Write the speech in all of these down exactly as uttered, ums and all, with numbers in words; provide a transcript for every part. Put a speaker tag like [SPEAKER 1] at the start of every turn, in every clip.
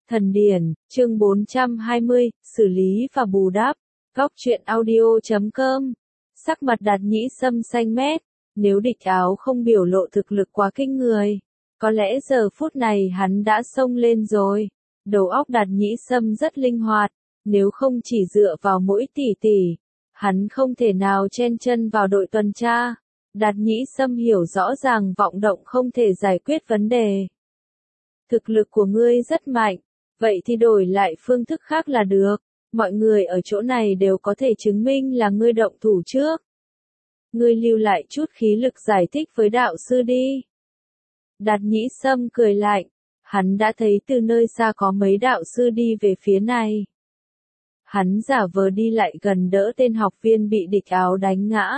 [SPEAKER 1] Thần điển, chương bốn trăm hai mươi, xử lý và bù đắp. Góc truyện audio chấm com. Sắc mặt Đạt Nhĩ Sâm xanh mét, nếu địch áo không biểu lộ thực lực quá kinh người, có lẽ giờ phút này hắn đã xông lên rồi. Đầu óc Đạt Nhĩ Sâm rất linh hoạt, nếu không chỉ dựa vào mỗi tỷ tỷ, hắn không thể nào chen chân vào đội tuần tra. Đạt Nhĩ Sâm hiểu rõ ràng vọng động không thể giải quyết vấn đề. Thực lực của ngươi rất mạnh, vậy thì đổi lại phương thức khác là được. Mọi người ở chỗ này đều có thể chứng minh là ngươi động thủ trước. Ngươi lưu lại chút khí lực giải thích với đạo sư đi. Đạt Nhĩ Sâm cười lạnh, hắn đã thấy từ nơi xa có mấy đạo sư đi về phía này. Hắn giả vờ đi lại gần đỡ tên học viên bị địch áo đánh ngã.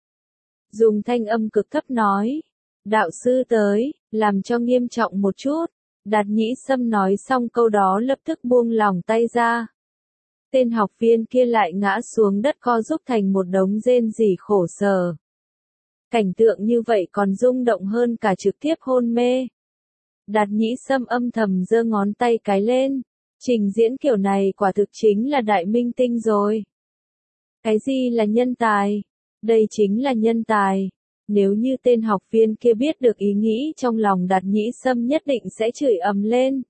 [SPEAKER 1] Dùng thanh âm cực thấp nói, đạo sư tới, làm cho nghiêm trọng một chút. Đạt Nhĩ Sâm nói xong câu đó lập tức buông lỏng tay ra. Tên học viên kia lại ngã xuống đất co rúm thành một đống rên rỉ khổ sở. Cảnh tượng như vậy còn rung động hơn cả trực tiếp hôn mê. Đạt Nhĩ Sâm âm thầm giơ ngón tay cái lên. Trình diễn kiểu này quả thực chính là đại minh tinh rồi. Cái gì là nhân tài? Đây chính là nhân tài. Nếu như tên học viên kia biết được ý nghĩ trong lòng Đạt Nhĩ Sâm nhất định sẽ chửi ầm lên.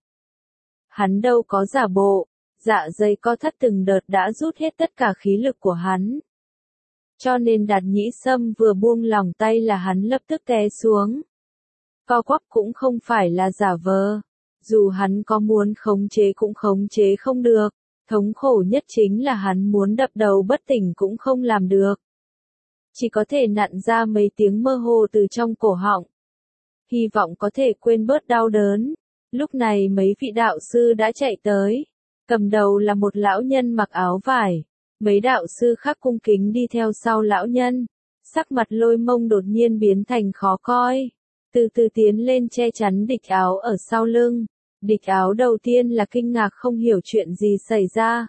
[SPEAKER 1] Hắn đâu có giả bộ, dạ dày co thắt từng đợt đã rút hết tất cả khí lực của hắn. Cho nên Đạt Nhĩ Sâm vừa buông lỏng tay là hắn lập tức té xuống. Co quắp cũng không phải là giả vờ, dù hắn có muốn khống chế cũng khống chế không được, thống khổ nhất chính là hắn muốn đập đầu bất tỉnh cũng không làm được. Chỉ có thể nặn ra mấy tiếng mơ hồ từ trong cổ họng. Hy vọng có thể quên bớt đau đớn. Lúc này mấy vị đạo sư đã chạy tới. Cầm đầu là một lão nhân mặc áo vải. Mấy đạo sư khác cung kính đi theo sau lão nhân. Sắc mặt Lôi Mông đột nhiên biến thành khó coi. Từ từ tiến lên che chắn địch áo ở sau lưng. Địch áo đầu tiên là kinh ngạc không hiểu chuyện gì xảy ra.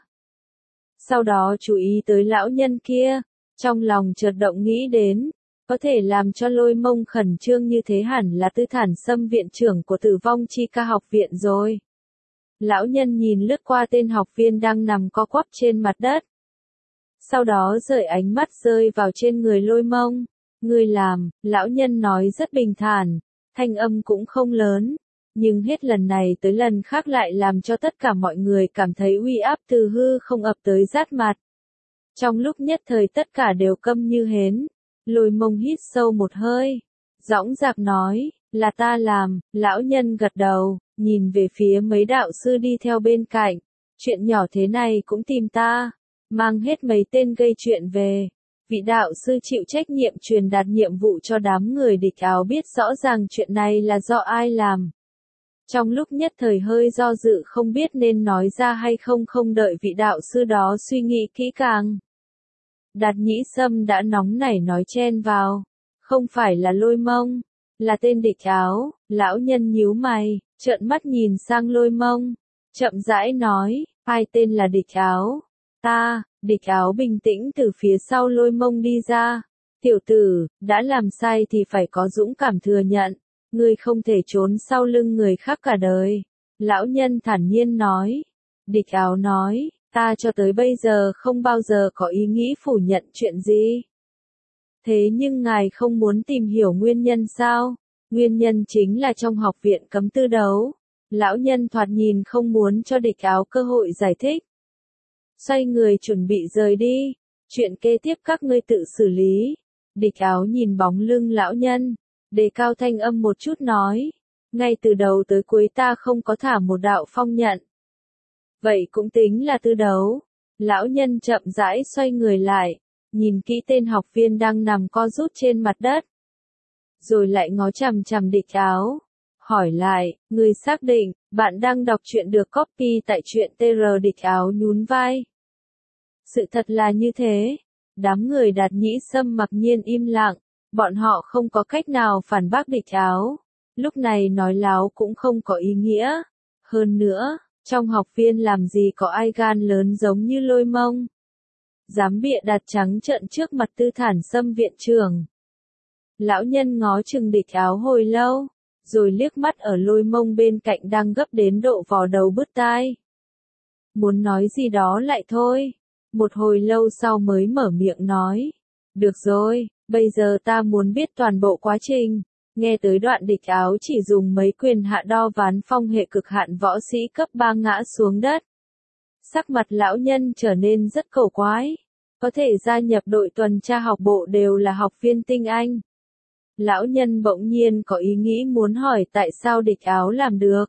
[SPEAKER 1] Sau đó chú ý tới lão nhân kia. Trong lòng chợt động nghĩ đến, có thể làm cho Lôi Mông khẩn trương như thế hẳn là Tư Thản Sâm viện trưởng của Tử Vong Chi Ca học viện rồi. Lão nhân nhìn lướt qua tên học viên đang nằm co quắp trên mặt đất. Sau đó rời ánh mắt rơi vào trên người Lôi Mông. Ngươi làm, lão nhân nói rất bình thản, thanh âm cũng không lớn. Nhưng hết lần này tới lần khác lại làm cho tất cả mọi người cảm thấy uy áp từ hư không ập tới rát mặt. Trong lúc nhất thời tất cả đều câm như hến. Lôi Mông hít sâu một hơi. Dõng dạc nói, là ta làm. Lão nhân gật đầu, nhìn về phía mấy đạo sư đi theo bên cạnh. Chuyện nhỏ thế này cũng tìm ta. Mang hết mấy tên gây chuyện về. Vị đạo sư chịu trách nhiệm truyền đạt nhiệm vụ cho đám người địch áo biết rõ ràng chuyện này là do ai làm. Trong lúc nhất thời hơi do dự không biết nên nói ra hay không không đợi vị đạo sư đó suy nghĩ kỹ càng. Đạt Nhĩ Sâm đã nóng nảy nói chen vào. Không phải là Lôi Mông, là tên địch áo. Lão nhân nhíu mày, trợn mắt nhìn sang Lôi Mông. Chậm rãi nói, ai tên là địch áo? Ta, địch áo bình tĩnh từ phía sau Lôi Mông đi ra. Tiểu tử, đã làm sai thì phải có dũng cảm thừa nhận. Ngươi không thể trốn sau lưng người khác cả đời. Lão nhân thản nhiên nói. Địch áo nói, ta cho tới bây giờ không bao giờ có ý nghĩ phủ nhận chuyện gì. Thế nhưng ngài không muốn tìm hiểu nguyên nhân sao? Nguyên nhân chính là trong học viện cấm tư đấu. Lão nhân thoạt nhìn không muốn cho địch áo cơ hội giải thích. Xoay người chuẩn bị rời đi. Chuyện kế tiếp các ngươi tự xử lý. Địch áo nhìn bóng lưng lão nhân. Đề cao thanh âm một chút nói. Ngay từ đầu tới cuối ta không có thả một đạo phong nhận. Vậy cũng tính là tư đấu. Lão nhân chậm rãi xoay người lại. Nhìn kỹ tên học viên đang nằm co rút trên mặt đất. Rồi lại ngó chằm chằm địch áo. Hỏi lại, người xác định, bạn đang đọc truyện được copy tại truyện tê rờ địch áo nhún vai. Sự thật là như thế. Đám người Đạt Nhĩ Sâm mặc nhiên im lặng. Bọn họ không có cách nào phản bác địch áo. Lúc này nói láo cũng không có ý nghĩa. Hơn nữa, trong học viên làm gì có ai gan lớn giống như Lôi Mông. Dám bịa đặt trắng trợn trước mặt Tư Thản Sâm viện trưởng. Lão nhân ngó chừng địch áo hồi lâu. rồi liếc mắt ở Lôi Mông bên cạnh đang gấp đến độ vò đầu bứt tai. Muốn nói gì đó lại thôi, một hồi lâu sau mới mở miệng nói. Được rồi, bây giờ ta muốn biết toàn bộ quá trình. Nghe tới đoạn địch áo chỉ dùng mấy quyền hạ đo ván phong hệ cực hạn võ sĩ cấp ba ngã xuống đất. Sắc mặt lão nhân trở nên rất cổ quái. Có thể gia nhập đội tuần tra học bộ đều là học viên tinh anh. Lão nhân bỗng nhiên có ý nghĩ muốn hỏi tại sao địch áo làm được.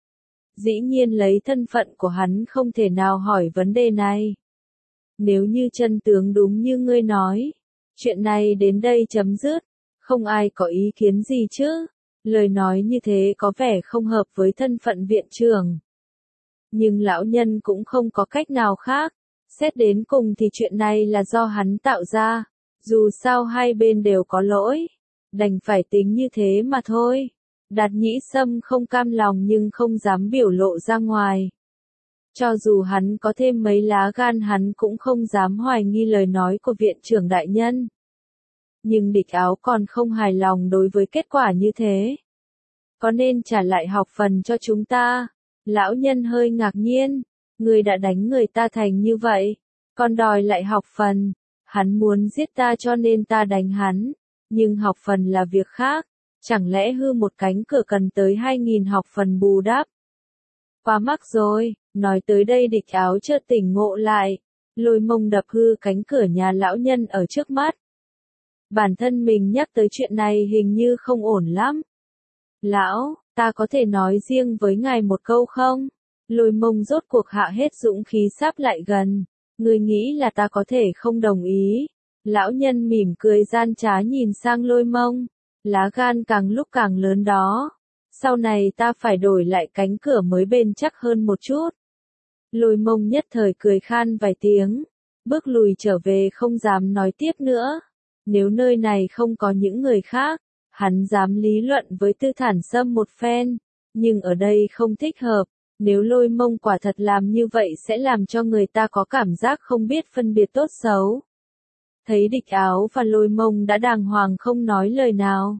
[SPEAKER 1] Dĩ nhiên lấy thân phận của hắn không thể nào hỏi vấn đề này. Nếu như chân tướng đúng như ngươi nói, chuyện này đến đây chấm dứt, không ai có ý kiến gì chứ. Lời nói như thế có vẻ không hợp với thân phận viện trưởng. Nhưng lão nhân cũng không có cách nào khác. Xét đến cùng thì chuyện này là do hắn tạo ra. Dù sao hai bên đều có lỗi. Đành phải tính như thế mà thôi. Đạt Nhĩ Sâm không cam lòng nhưng không dám biểu lộ ra ngoài. Cho dù hắn có thêm mấy lá gan hắn cũng không dám hoài nghi lời nói của viện trưởng đại nhân. Nhưng địch áo còn không hài lòng đối với kết quả như thế. Có nên trả lại học phần cho chúng ta? Lão nhân hơi ngạc nhiên. Người đã đánh người ta thành như vậy, còn đòi lại học phần. Hắn muốn giết ta cho nên ta đánh hắn. Nhưng học phần là việc khác. Chẳng lẽ hư một cánh cửa cần tới hai nghìn học phần bù đắp? Quá mắc rồi. Nói tới đây địch áo chợt tỉnh ngộ lại. Lôi Mông đập hư cánh cửa nhà lão nhân ở trước mắt. Bản thân mình nhắc tới chuyện này hình như không ổn lắm. Lão, ta có thể nói riêng với ngài một câu không? Lôi Mông rốt cuộc hạ hết dũng khí sáp lại gần. Ngươi nghĩ là ta có thể không đồng ý? Lão nhân mỉm cười gian trá nhìn sang Lôi Mông. Lá gan càng lúc càng lớn đó. Sau này ta phải đổi lại cánh cửa mới bền chắc hơn một chút. Lôi Mông nhất thời cười khan vài tiếng. Bước lùi trở về không dám nói tiếp nữa. Nếu nơi này không có những người khác, hắn dám lý luận với Tư Thản Sâm một phen. Nhưng ở đây không thích hợp. Nếu Lôi Mông quả thật làm như vậy sẽ làm cho người ta có cảm giác không biết phân biệt tốt xấu. Thấy địch áo và Lôi Mông đã đàng hoàng không nói lời nào.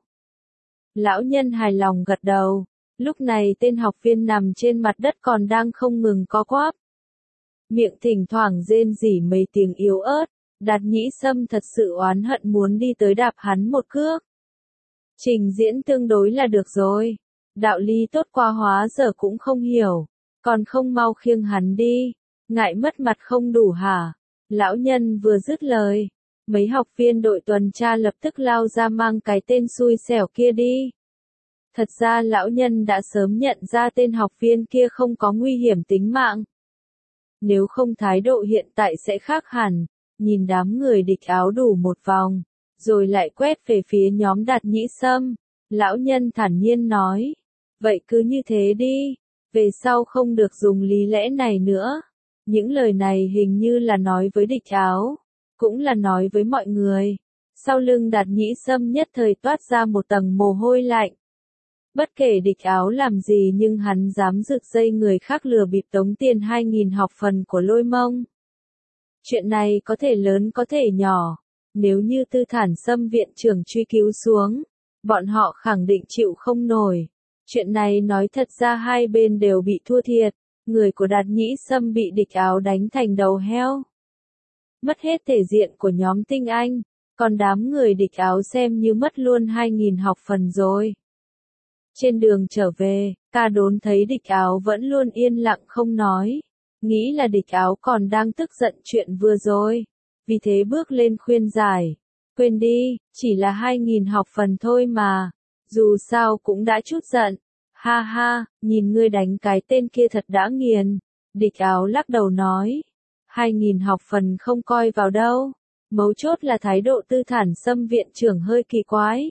[SPEAKER 1] Lão nhân hài lòng gật đầu. Lúc này tên học viên nằm trên mặt đất còn đang không ngừng co quắp. Miệng thỉnh thoảng rên rỉ mấy tiếng yếu ớt. Đạt Nhĩ Sâm thật sự oán hận muốn đi tới đạp hắn một cước. Trình diễn tương đối là được rồi. Đạo lý tốt qua hóa giờ cũng không hiểu. Còn không mau khiêng hắn đi. Ngại mất mặt không đủ hả? Lão nhân vừa dứt lời. Mấy học viên đội tuần tra lập tức lao ra mang cái tên xui xẻo kia đi. Thật ra lão nhân đã sớm nhận ra tên học viên kia không có nguy hiểm tính mạng. Nếu không thái độ hiện tại sẽ khác hẳn. Nhìn đám người địch áo đủ một vòng. Rồi lại quét về phía nhóm Đạt Nhĩ Sâm. Lão nhân thản nhiên nói. Vậy cứ như thế đi. Về sau không được dùng lý lẽ này nữa. Những lời này hình như là nói với địch áo. Cũng là nói với mọi người. Sau lưng Đạt Nhĩ Sâm nhất thời toát ra một tầng mồ hôi lạnh. Bất kể địch áo làm gì nhưng hắn dám rực dây người khác lừa bịp tống tiền hai nghìn học phần của Lôi Mông. Chuyện này có thể lớn có thể nhỏ. Nếu như Tư Thản Sâm viện trưởng truy cứu xuống, bọn họ khẳng định chịu không nổi. Chuyện này nói thật ra hai bên đều bị thua thiệt. Người của Đạt Nhĩ Sâm bị địch áo đánh thành đầu heo. Mất hết thể diện của nhóm tinh anh. Còn đám người địch áo xem như mất luôn hai nghìn học phần rồi. Trên đường trở về, Ca Đốn thấy địch áo vẫn luôn yên lặng không nói. Nghĩ là địch áo còn đang tức giận chuyện vừa rồi. Vì thế bước lên khuyên giải. Quên đi, chỉ là hai nghìn học phần thôi mà. Dù sao cũng đã chút giận. Ha ha, nhìn ngươi đánh cái tên kia thật đã nghiền. Địch áo lắc đầu nói. Hai nghìn học phần không coi vào đâu. Mấu chốt là thái độ Tư Thản Sâm viện trưởng hơi kỳ quái.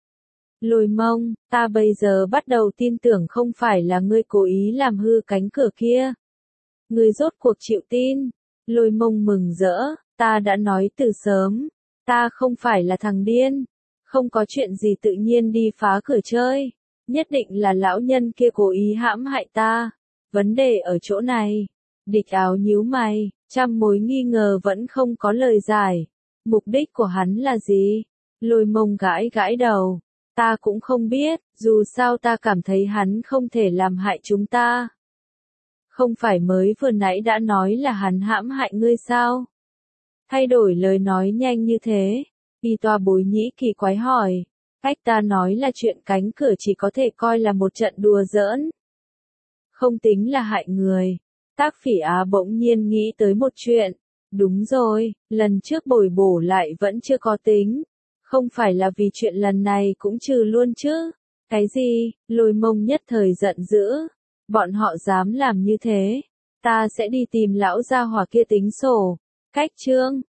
[SPEAKER 1] Lôi Mông, ta bây giờ bắt đầu tin tưởng không phải là ngươi cố ý làm hư cánh cửa kia. Ngươi rốt cuộc chịu tin. Lôi Mông mừng rỡ, ta đã nói từ sớm. Ta không phải là thằng điên. Không có chuyện gì tự nhiên đi phá cửa chơi. Nhất định là lão nhân kia cố ý hãm hại ta. Vấn đề ở chỗ này. Địch áo nhíu mày, trăm mối nghi ngờ vẫn không có lời giải. Mục đích của hắn là gì? Lôi Mông gãi gãi đầu. Ta cũng không biết, dù sao ta cảm thấy hắn không thể làm hại chúng ta. Không phải mới vừa nãy đã nói là hắn hãm hại ngươi sao? Thay đổi lời nói nhanh như thế, y toa bối nhĩ kỳ quái hỏi. Cách ta nói là chuyện cánh cửa chỉ có thể coi là một trận đùa giỡn. Không tính là hại người. Tác Phỉ Á bỗng nhiên nghĩ tới một chuyện. Đúng rồi, lần trước bồi bổ lại vẫn chưa có tính. Không phải là vì chuyện lần này cũng trừ luôn chứ. Cái gì? Lôi Mông nhất thời giận dữ. Bọn họ dám làm như thế. Ta sẽ đi tìm lão gia hỏa kia tính sổ. Cách chương